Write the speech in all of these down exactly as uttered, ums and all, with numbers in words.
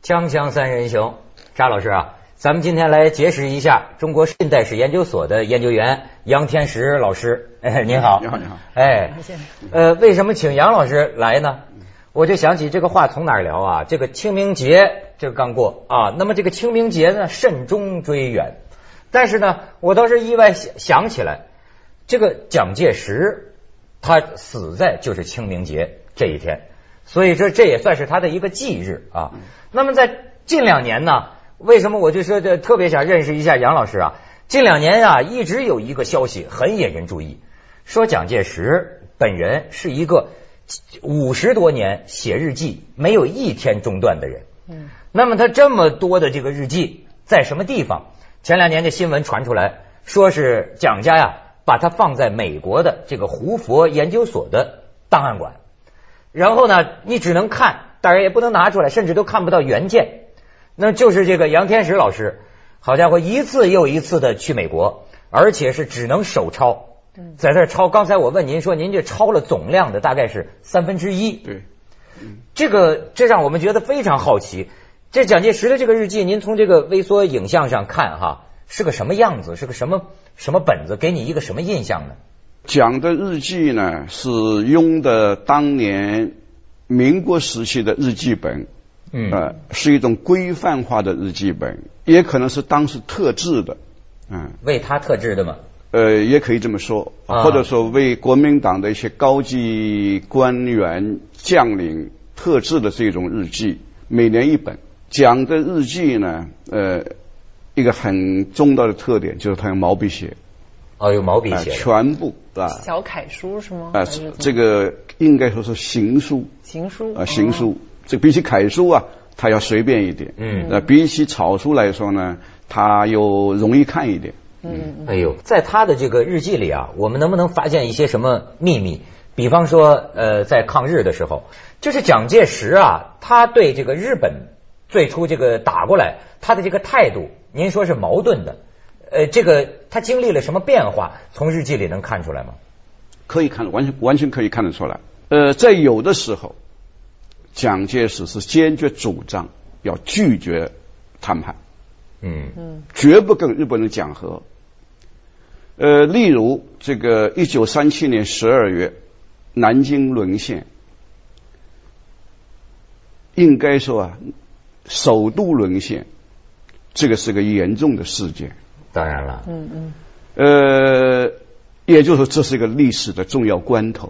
锵锵三人行，查老师啊，咱们今天来结识一下中国近代史研究所的研究员杨天石老师。哎，您好。 你好，你好。 哎，呃，为什么请杨老师来呢？我就想起这个话从哪儿聊啊？这个清明节这个刚过啊，那么这个清明节呢，慎终追远。但是呢，我倒是意外想想起来，这个蒋介石他死在就是清明节这一天。所以说这也算是他的一个忌日啊。那么在近两年呢，为什么我就说这特别想认识一下杨老师啊？近两年啊，一直有一个消息很引人注意，说蒋介石本人是一个五十多年写日记没有一天中断的人。嗯，那么他这么多的这个日记在什么地方？前两年的新闻传出来，说是蒋家呀把它放在美国的这个胡佛研究所的档案馆。然后呢，你只能看，当然也不能拿出来，甚至都看不到原件。那就是这个杨天石老师，好家伙，一次又一次的去美国，而且是只能手抄，在这抄。刚才我问您说，您这抄了总量的大概是三分之一。 对， 这个这让我们觉得非常好奇。这蒋介石的这个日记，您从这个微缩影像上看哈，是个什么样子？是个什么什么本子？给你一个什么印象呢？ 蒋的日记呢，是用的当年民国时期的日记本，嗯，呃，是一种规范化的日记本，也可能是当时特制的，嗯， 为他特制的吗？ 呃，也可以这么说，啊、或者说为国民党的一些高级官员将领特制的这种日记，每年一本。蒋的日记呢，呃，一个很重要的特点就是他用毛笔写。 哦，有毛笔写、 呃，全部啊， 小楷书是吗？ 啊、呃，这个应该说是行书， 行书啊、呃，行书，哦、这比起楷书啊，它要随便一点，嗯，呃，比起草书来说呢，它又容易看一点， 嗯，哎呦，在他的这个日记里啊，我们能不能发现一些什么秘密？比方说，呃，在抗日的时候，就是蒋介石啊，他对这个日本最初这个打过来，他的这个态度，您说是矛盾的。呃，这个他经历了什么变化？从日记里能看出来吗？ 可以看，完全完全可以看得出来。呃，在有的时候，蒋介石是坚决主张要拒绝谈判，嗯嗯，绝不跟日本人讲和。呃，例如这个一九三七年十二月，南京沦陷，应该说啊，首都沦陷，这个是个严重的事件。 当然了， 嗯嗯， 呃，也就是说这是一个历史的重要关头。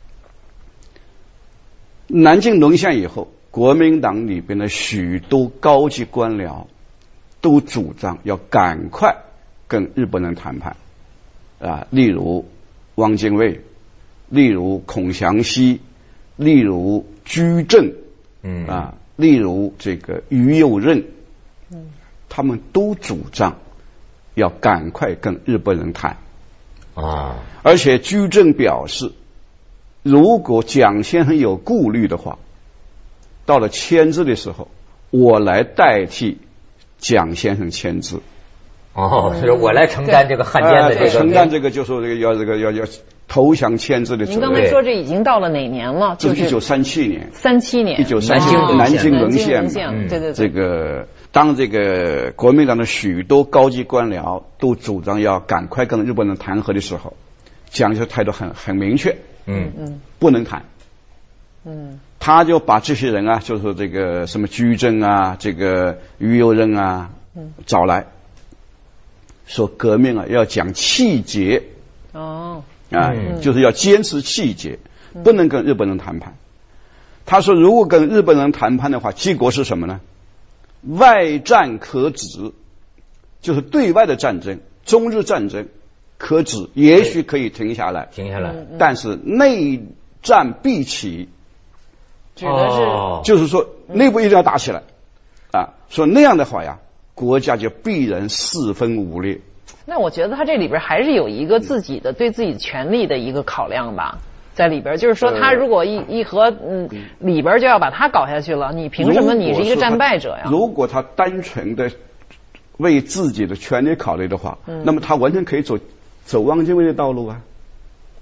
南京沦陷以后，国民党里边的许多高级官僚都主张要赶快跟日本人谈判啊，例如汪精卫，例如孔祥熙，例如居正，嗯啊，例如这个于右任，嗯，他们都主张要赶快跟日本人谈啊！而且居正表示，如果蒋先生有顾虑的话，到了签字的时候，我来代替蒋先生签字。 哦，就是我来承担这个汉奸的这个、呃、 承担这个，就说这个要这个要要投降签字的责任。 您刚才说这已经到了哪年了？ 就是一九三七年。 三七年。 一九三七年南京沦陷嘛。 嗯，对对对。 这个。当这个国民党的许多高级官僚都主张要赶快跟日本人谈和的时候，蒋介石态度很很明确，嗯嗯，不能谈，嗯，他就把这些人啊，就是说这个什么居正啊，这个于右任啊，嗯，找来，说革命啊要讲气节，哦，啊，嗯、就是要坚持气节，不能跟日本人谈判。他说，如果跟日本人谈判的话，结果是什么呢？外战可止，就是对外的战争，中日战争可止，也许可以停下来， 停下来， 但是内战必起， 指的是， 就是说内部一定要打起来啊！说那样的话呀，国家就必然四分五裂。 那我觉得他这里边还是有一个自己的对自己权利的一个考量吧。在里边，就是说，他如果一、呃、一和嗯里边就要把他搞下去了，你凭什么你是一个战败者呀？ 如果他单纯的为自己的权利考虑的话，嗯、那么他完全可以走走汪精卫的道路啊。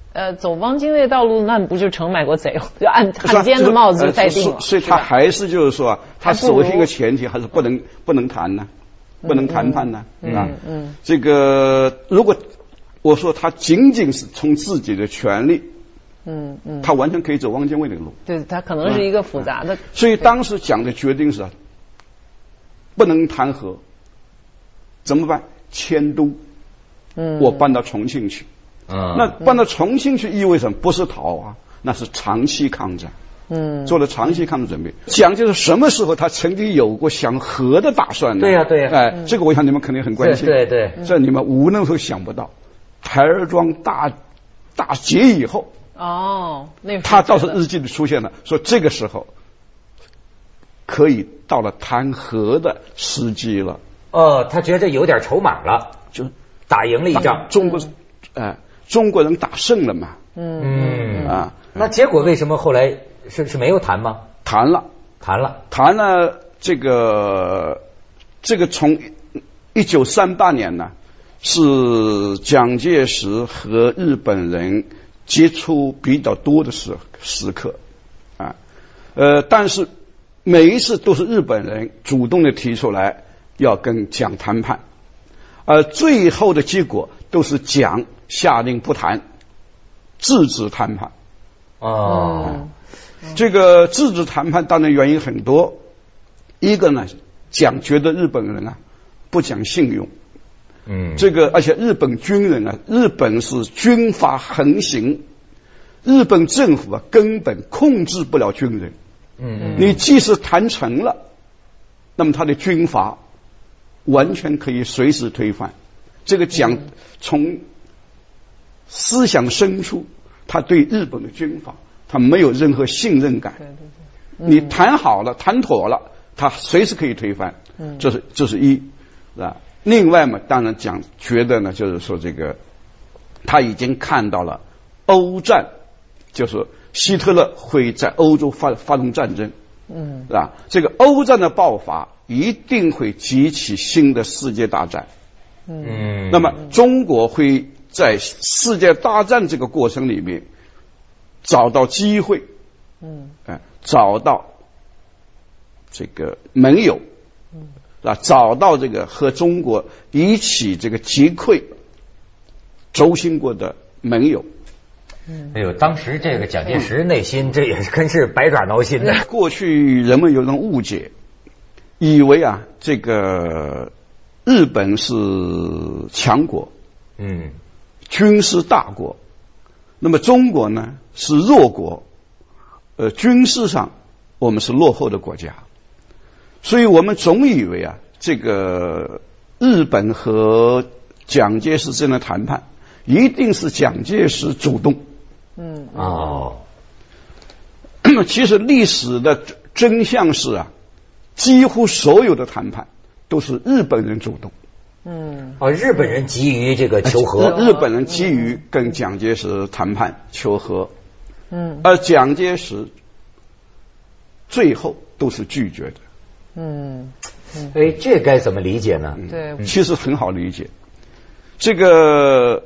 呃，走汪精卫道路，那不就成卖国贼了？就按汉奸的帽子就戴定了。 呃、所以他还是就是说，他首先一个前提还是不能不能谈呢，不能谈判呢， 嗯、 啊。 嗯。 这个如果我说他仅仅是从自己的权利。 嗯嗯， 他完全可以走汪精卫那个路， 对，他可能是一个复杂的。嗯、 所以当时讲的决定是，不能谈和，怎么办？迁都，嗯，我搬到重庆去，嗯，那搬到重庆去意味着不是逃啊，那是长期抗战，嗯，做了长期抗战准备。讲就是什么时候他曾经有过想和的打算呢？ 对呀、啊、对呀、 啊，哎、嗯，这个我想你们肯定很关心， 对对对， 这你们无论都想不到，台儿庄大大捷以后。 哦，那他倒是日记里出现了，说这个时候可以到了谈和的时机了。 哦，他觉得有点筹码了， 就打赢了一仗。 中国，哎、呃，中国人打胜了嘛。 嗯嗯啊， 那结果为什么后来是是没有谈吗？ 谈了， 谈了， 谈了。这个这个从一九三八年呢，是蒋介石和日本人接触比较多的时时刻啊，呃，但是每一次都是日本人主动的提出来要跟蒋谈判，而最后的结果都是蒋下令不谈，制止谈判。 哦， 啊、这个制止谈判当然原因很多，一个呢，蒋觉得日本人啊不讲信用。 嗯， 这个而且日本军人啊，日本是军阀横行，日本政府啊根本控制不了军人。嗯，你即使谈成了，那么他的军阀完全可以随时推翻。这个蒋从思想深处，他对日本的军阀他没有任何信任感。 对对对， 你谈好了，谈妥了，他随时可以推翻。嗯，这是这是一啊。另外嘛，当然讲觉得呢，就是说这个他已经看到了欧战，就是希特勒会在欧洲发发动战争，嗯，是吧？这个欧战的爆发一定会激起新的世界大战，嗯，那么中国会在世界大战这个过程里面找到机会，嗯，哎、呃，找到这个盟友。啊，找到这个和中国一起这个击溃轴心国的盟友。 嗯，哎呦，当时这个蒋介石内心这也是真是百爪挠心的。 过去人们有种误解，以为啊，这个日本是强国，嗯，军事大国，那么中国呢是弱国，呃，军事上我们是落后的国家。所以我们总以为啊，这个日本和蒋介石之间的谈判一定是蒋介石主动。嗯，哦，那么其实历史的真相是啊，几乎所有的谈判都是日本人主动。 嗯，哦，日本人急于这个求和， 日本人急于跟蒋介石谈判求和。嗯，而蒋介石最后都是拒绝的。 嗯， 哎，这该怎么理解呢？ 对、 嗯，其实很好理解。这个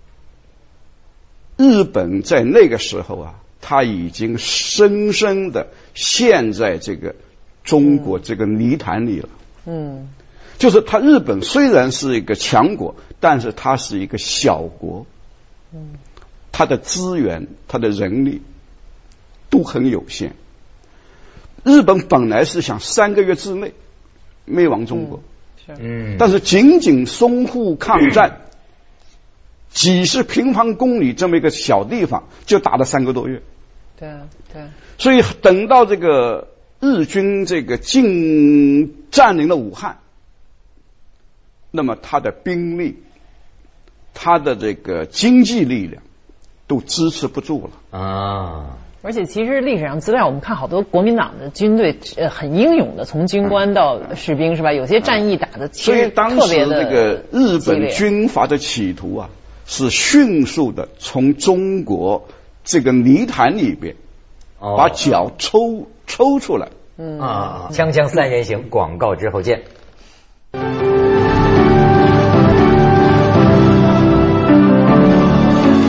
日本在那个时候啊，他已经深深的陷在这个中国这个泥潭里了。嗯，就是他日本虽然是一个强国，但是它是一个小国。嗯，它的资源、它的人力都很有限。日本本来是想三个月之内灭亡中国，嗯，但是仅仅淞沪抗战，嗯、几十平方公里这么一个小地方，就打了三个多月。 对对。 所以等到这个日军这个进占领了武汉，那么他的兵力、他的这个经济力量都支持不住了啊。 而且其实历史上资料，我们看好多国民党的军队呃很英勇的，从军官到士兵是吧？有些战役打的其实特别的。 所以当时这个日本军阀的企图啊，是迅速的从中国这个泥潭里边把脚抽抽出来。 嗯啊，锵锵三人行，广告之后见。过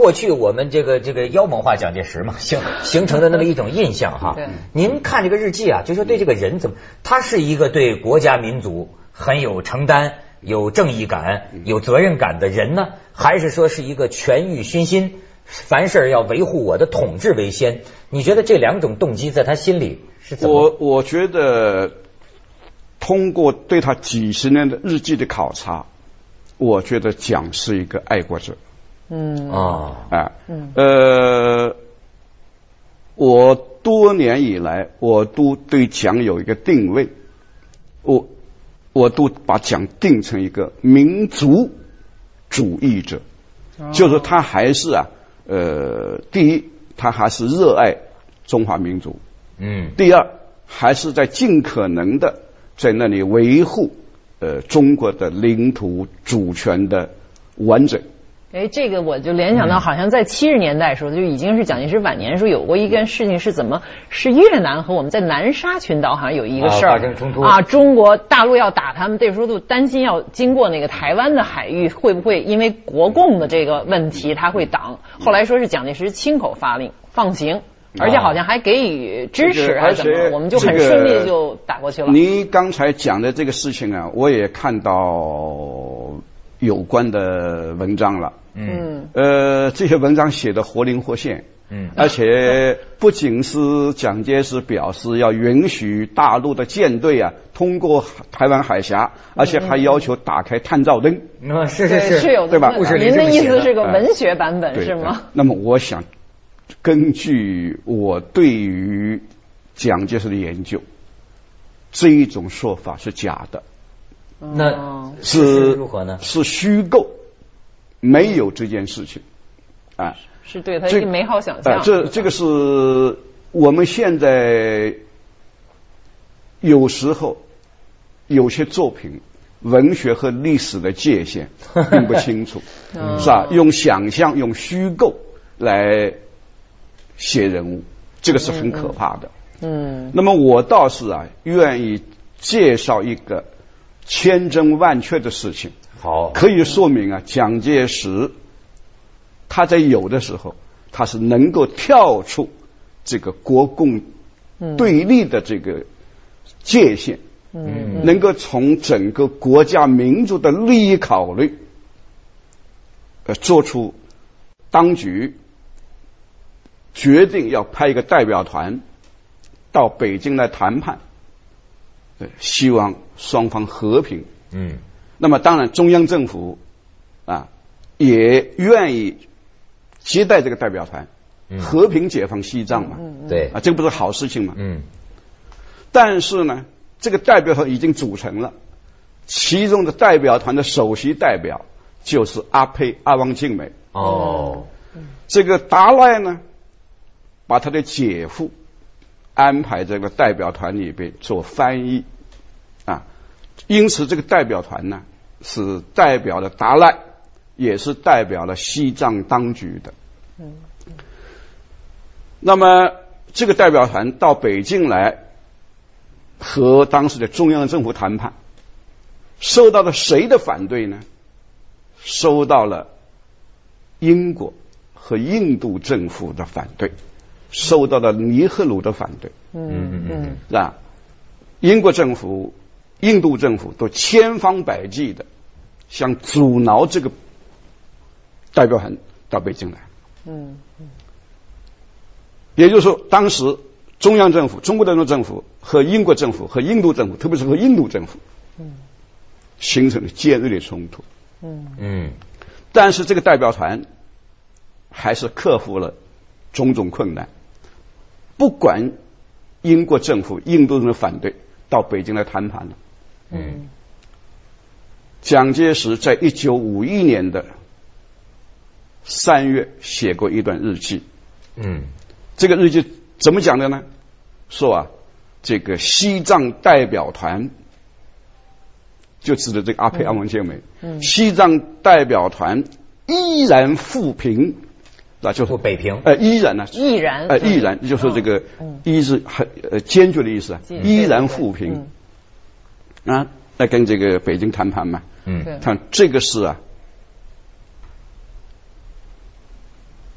过去我们这个这个妖魔化蒋介石嘛，形形成的那么一种印象哈。您看这个日记啊，就说对这个人怎么，他是一个对国家民族很有承担、有正义感、有责任感的人呢，还是说是一个权欲熏心，凡事要维护我的统治为先？你觉得这两种动机在他心里是怎么？ 我我觉得通过对他几十年的日记的考察，我觉得蒋是一个爱国者。 嗯啊啊嗯呃，我多年以来，我都对蒋有一个定位，我我都把蒋定成一个民族主义者，哦、就是他还是啊，呃，第一，他还是热爱中华民族， 嗯， 第二，还是在尽可能的在那里维护呃中国的领土主权的完整。 哎，这个我就联想到，好像在七十年代的时候，就已经是蒋介石晚年的时候，有过一件事情，是怎么是越南和我们在南沙群岛好像有一个事儿、啊、 发生冲突啊，中国大陆要打他们，这时候都担心要经过那个台湾的海域，会不会因为国共的这个问题他会挡？后来说是蒋介石亲口发令放行，而且好像还给予支持还是怎么， 这个、 我们就很顺利就打过去了。 你刚才讲的这个事情啊，我也看到有关的文章了。 嗯， 呃，这些文章写的活灵活现， 嗯， 而且不仅是蒋介石表示要允许大陆的舰队啊通过台湾海峡，而且还要求打开探照灯。 嗯，是是是， 是有对吧？ 您的意思是个文学版本、呃、是吗？ 那么我想，根据我对于蒋介石的研究，这一种说法是假的。 那是如何呢？ 是虚构。没有这件事情，啊， 是对他一个美好想象。 啊、这这个是我们现在有时候有些作品，文学和历史的界限并不清楚，是吧？用想象、用虚构来写人物，这个是很可怕的。 嗯，嗯那么我倒是啊，愿意介绍一个千真万确的事情。 好， 可以说明啊，蒋介石他在有的时候，他是能够跳出这个国共对立的这个界限， 嗯， 能够从整个国家民族的利益考虑，呃，做出当局决定要派一个代表团到北京来谈判，对，希望双方和平， 嗯。 那么当然中央政府啊也愿意接待这个代表团，嗯、和平解放西藏嘛， 嗯、 对啊，这个不是好事情嘛。 嗯。 但是呢，这个代表团已经组成了，其中的代表团的首席代表就是阿沛阿汪精美。 哦。 这个达赖呢，把他的姐夫安排这个代表团里边做翻译啊，因此这个代表团呢是代表了达赖，也是代表了西藏当局的。 嗯。 那么这个代表团到北京来和当时的中央政府谈判，受到了谁的反对呢？受到了英国和印度政府的反对，受到了尼赫鲁的反对。 嗯嗯嗯， 是吧？英国政府、印度政府都千方百计的想阻挠这个代表团到北京来。 嗯嗯， 也就是说，当时中央政府、中国的政府和英国政府和印度政府，特别是和印度政府， 嗯， 形成了尖锐的冲突。 嗯嗯， 但是这个代表团还是克服了种种困难，不管英国政府、印度人的反对，到北京来谈判了。 嗯， 蒋介石在一九五一年的三月写过一段日记。 嗯， 这个日记怎么讲的呢？说啊，这个西藏代表团，就指的这个阿沛阿汪精美， 嗯， 西藏代表团依然复平，那就是北平， 呃，依然呢， 依然， 呃，依然就是这个依是很呃坚决的意思啊，依然复平啊，来跟这个北京谈判嘛。 嗯， 看这个是啊，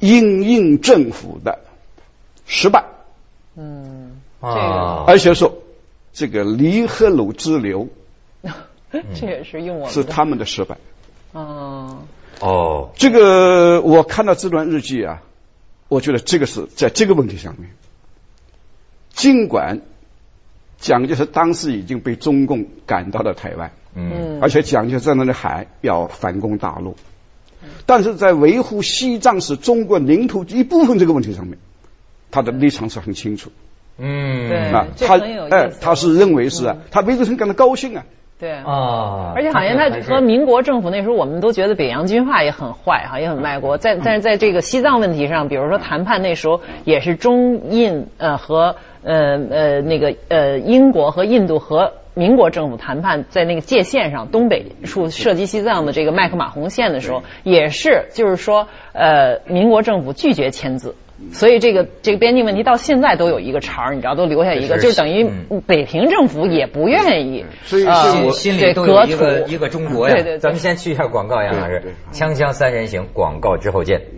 英印政府的失败。 嗯， 这个， 而且说这个黎赫鲁之流， 这也是用我们是他们的失败。 哦哦， 这个我看到这段日记啊，我觉得这个是在这个问题上面，尽管蒋介石当时已经被中共赶到了台湾，嗯，而且蒋介石在那里喊要反攻大陆，但是在维护西藏是中国领土一部分这个问题上面，他的立场是很清楚。 嗯，对， 啊，他哎，他是认为是啊，他为什么感到高兴啊？ 对啊，而且好像他和民国政府那时候，我们都觉得北洋军阀也很坏哈，也很卖国。在但是在这个西藏问题上，比如说谈判那时候也是中印呃和呃呃那个呃英国和印度和民国政府谈判，在那个界线上东北处涉及西藏的这个麦克马洪线的时候，也是就是说呃民国政府拒绝签字。所以这个这个边境问题到现在都有一个茬儿，你知道，都留下一个，就等于北平政府也不愿意， 所以我心里都有一个一个中国呀。对对，咱们先去一下广告，杨老师，锵锵三人行，广告之后见。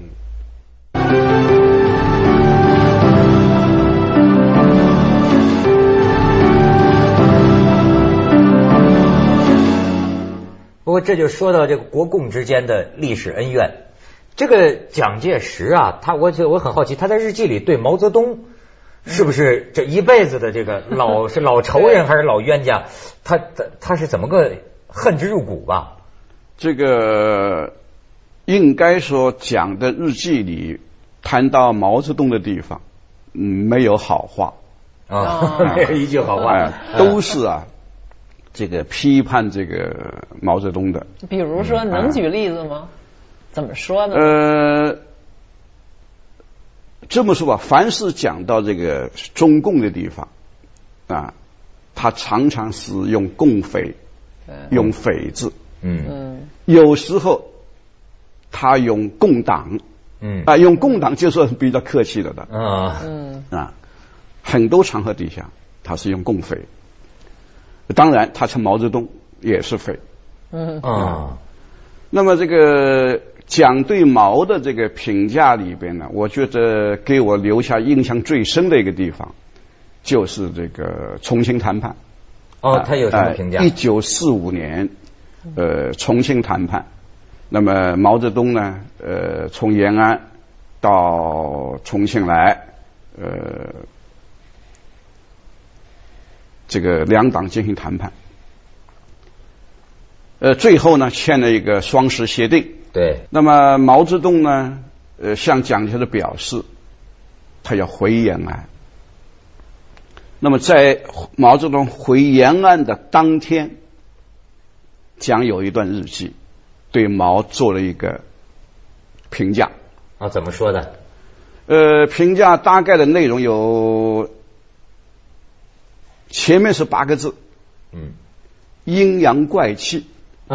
不过这就说到这个国共之间的历史恩怨。这个蒋介石啊，他我我很好奇，他在日记里对毛泽东是不是这一辈子的这个老是老仇人还是老冤家？他他他是怎么个恨之入骨吧？ 这个应该说蒋的日记里谈到毛泽东的地方，嗯，没有好话啊，没有一句好话， 啊，都是啊，这个批判这个毛泽东的。 比如说，能举例子吗？怎么说呢？ 呃，这么说吧，凡是讲到这个中共的地方啊，他常常是用共匪，用匪字，嗯，有时候他用共党，嗯啊，用共党就算是比较客气了的啊，嗯啊，很多场合底下他是用共匪，当然他称毛泽东也是匪，嗯啊，那么这个。蒋对毛的这个评价里边呢，我觉得给我留下印象最深的一个地方，就是这个重庆谈判。 哦，他有什么评价？ 一九四五年，呃，重庆谈判。那么毛泽东呢，呃，从延安到重庆来，呃，这个两党进行谈判。呃，最后呢，签了一个双十协定。 对， 那么毛泽东呢，呃，向蒋介石表示，他要回延安。那么在毛泽东回延安的当天，蒋有一段日记，对毛做了一个评价。 啊，怎么说的？ 呃，评价大概的内容有，前面是八个字，嗯，阴阳怪气，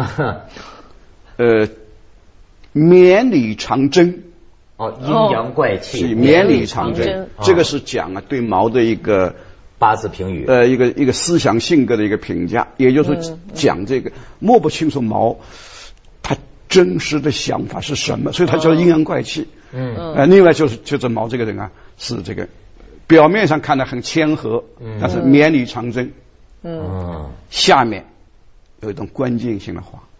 呃。绵里长征， 哦，阴阳怪气， 绵里长征，这个是讲啊对毛的一个八字评语， 呃，一个一个思想性格的一个评价，也就是讲这个摸不清楚毛他真实的想法是什么，所以他叫阴阳怪气。嗯，呃，另外就是就是毛这个人啊，是这个表面上看得很谦和，但是绵里长征。嗯，下面有一段关键性的话。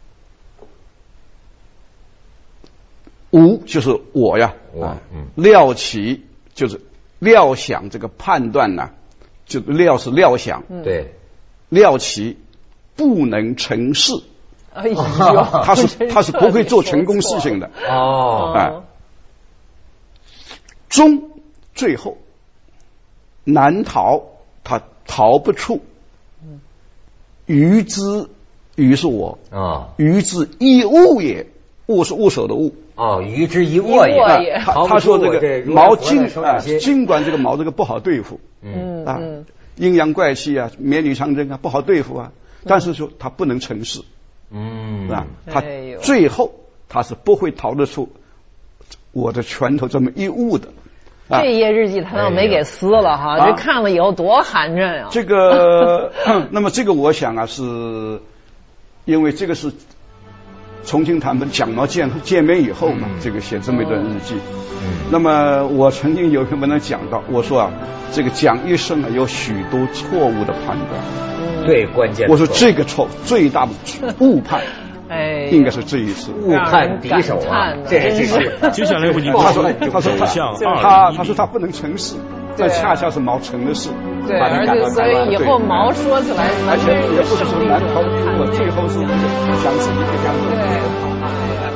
吾就是我呀，我嗯，料其就是料想这个判断呢，就料是料想， 对， 料其不能成事， 哎呦， 他是他是不会做成功事情的哦，哎，终最后难逃，他逃不出，余之余是我啊，余之一物也，物是物手的物。 哦，余之一握也。 他他说这个毛尽啊，尽管这个毛这个不好对付，嗯啊，阴阳怪气啊，绵里长征啊，不好对付啊，但是说他不能成事，嗯啊，他最后他是不会逃得出我的拳头这么一物的。 这一页日记他倒没给撕了哈，这看了以后多寒碜啊。 这个，那么这个我想啊，是因为这个是重庆他们蒋毛见见面以后嘛，嗯、这个写这么一段日记。嗯、那么我曾经有一篇文章讲到，我说啊，这个蒋一生啊有许多错误的判断。 嗯、对，关键。 我说这个错最大的误判。 哎， 应该是这一次误判敌手啊！这这是接下来为您他说他说他他他说他不能成事，这恰恰是毛成的事。 对，而且所以以后毛说起来， 而且也不是说难逃的，我最后是想自己这样子。 对。